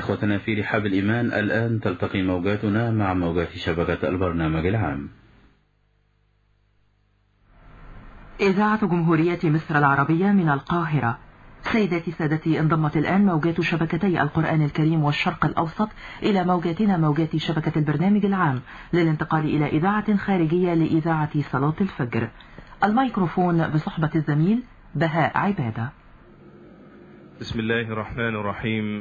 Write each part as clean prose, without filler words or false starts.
إخوتنا في رحاب الإيمان، الآن تلتقي موجاتنا مع موجات شبكة البرنامج العام. إذاعة جمهورية مصر العربية من القاهرة. سيداتي سادتي، انضمت الآن موجات شبكتي القرآن الكريم والشرق الأوسط إلى موجاتنا موجات شبكة البرنامج العام للانتقال إلى إذاعة خارجية لإذاعة صلاة الفجر. الميكروفون بصحبة الزميل بهاء عبادة. بسم الله الرحمن الرحيم.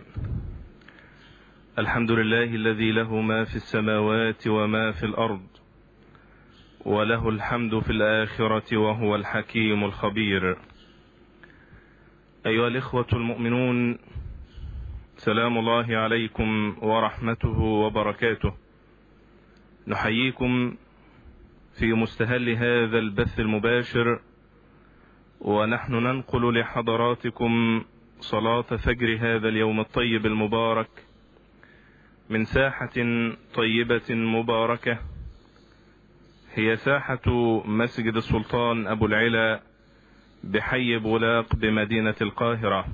الحمد لله الذي له ما في السماوات وما في الأرض، وله الحمد في الآخرة وهو الحكيم الخبير. أيها الإخوة المؤمنون، سلام الله عليكم ورحمته وبركاته. نحييكم في مستهل هذا البث المباشر، ونحن ننقل لحضراتكم صلاة فجر هذا اليوم الطيب المبارك من ساحة طيبة مباركة، هي ساحة مسجد السلطان أبو العلا بحي بولاق بمدينة القاهرة.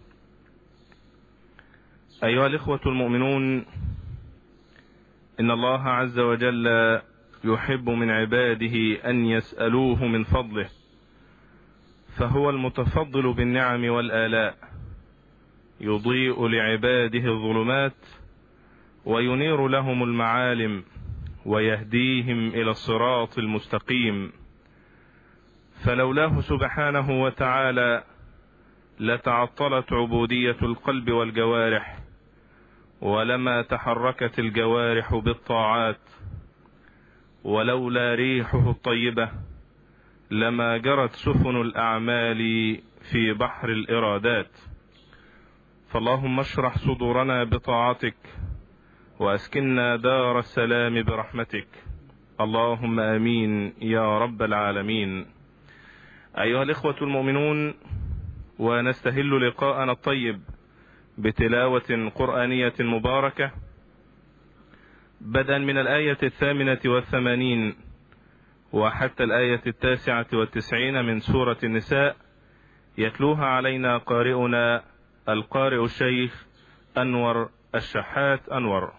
أيها الإخوة المؤمنون، إن الله عز وجل يحب من عباده أن يسألوه من فضله، فهو المتفضل بالنعم والآلاء، يضيء لعباده الظلمات وينير لهم المعالم ويهديهم إلى الصراط المستقيم. فلولاه سبحانه وتعالى لتعطلت عبودية القلب والجوارح، ولما تحركت الجوارح بالطاعات، ولولا ريحه الطيبة لما جرت سفن الأعمال في بحر الإرادات. فاللهم اشرح صدورنا بطاعتك، وأسكننا دار السلام برحمتك، اللهم آمين يا رب العالمين. أيها الإخوة المؤمنون، ونستهل لقاءنا الطيب بتلاوة قرآنية مباركة بدءا من الآية 88 وحتى الآية 99 من سورة النساء، يتلوها علينا قارئنا القارئ الشيخ أنور الشحات. أنور.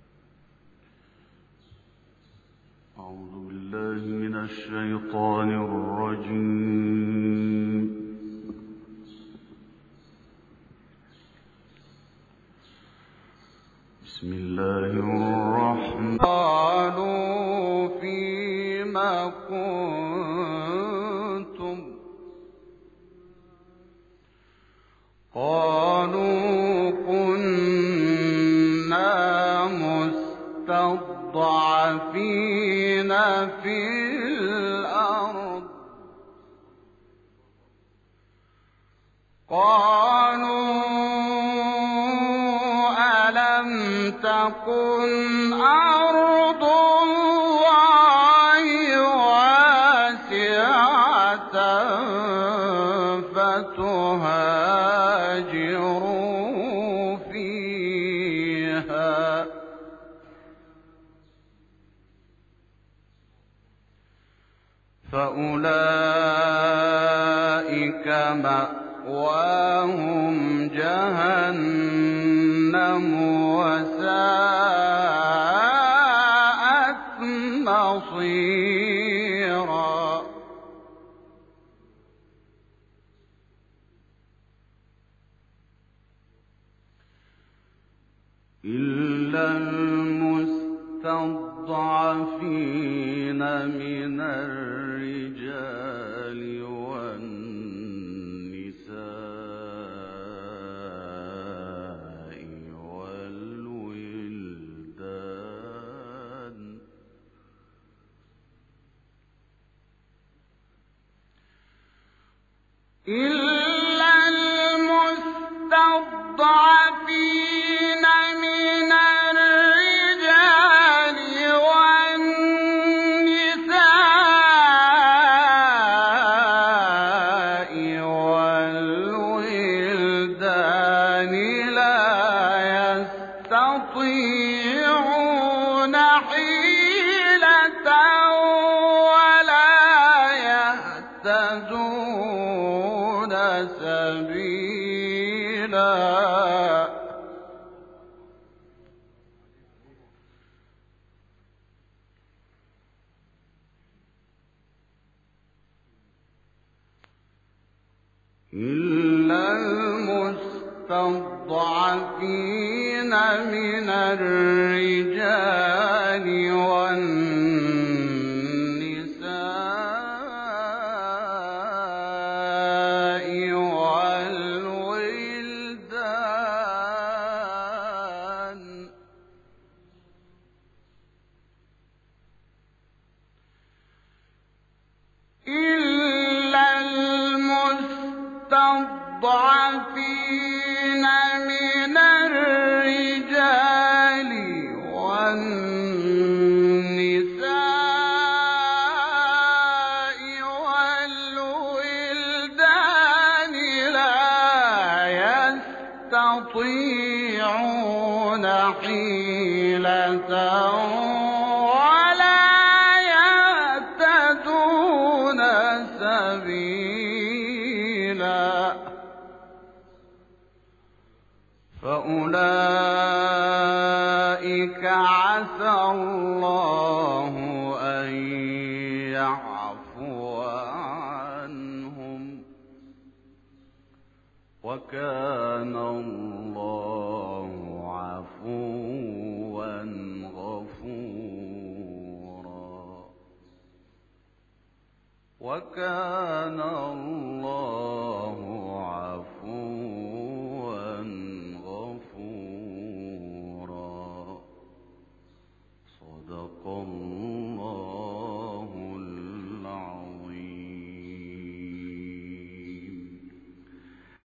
أعوذ بالله من الشيطان الرجيم. بسم الله الرحمن. قالوا فيما كنتم، قالوا كنا مستضعفين في الأرض. قالوا ألم تكن أرض الله واسعة فتهاجروا فيها، فأولئك مأواهم جهنم وساءت مصيرا. إلا المستضعفين من الرجال والنساء والولدان، إلا المستضعفين من الرجال والنساء المستضعفين من الرجال والنساء والولدان إلا المستضعفين من الرجال والنساء والولدان لا يستطيعون حيلة ولا يهتدون سبيلا فأولئك عسى الله أن يعفو عنهم وكان الله عفوا غفورا وكان الله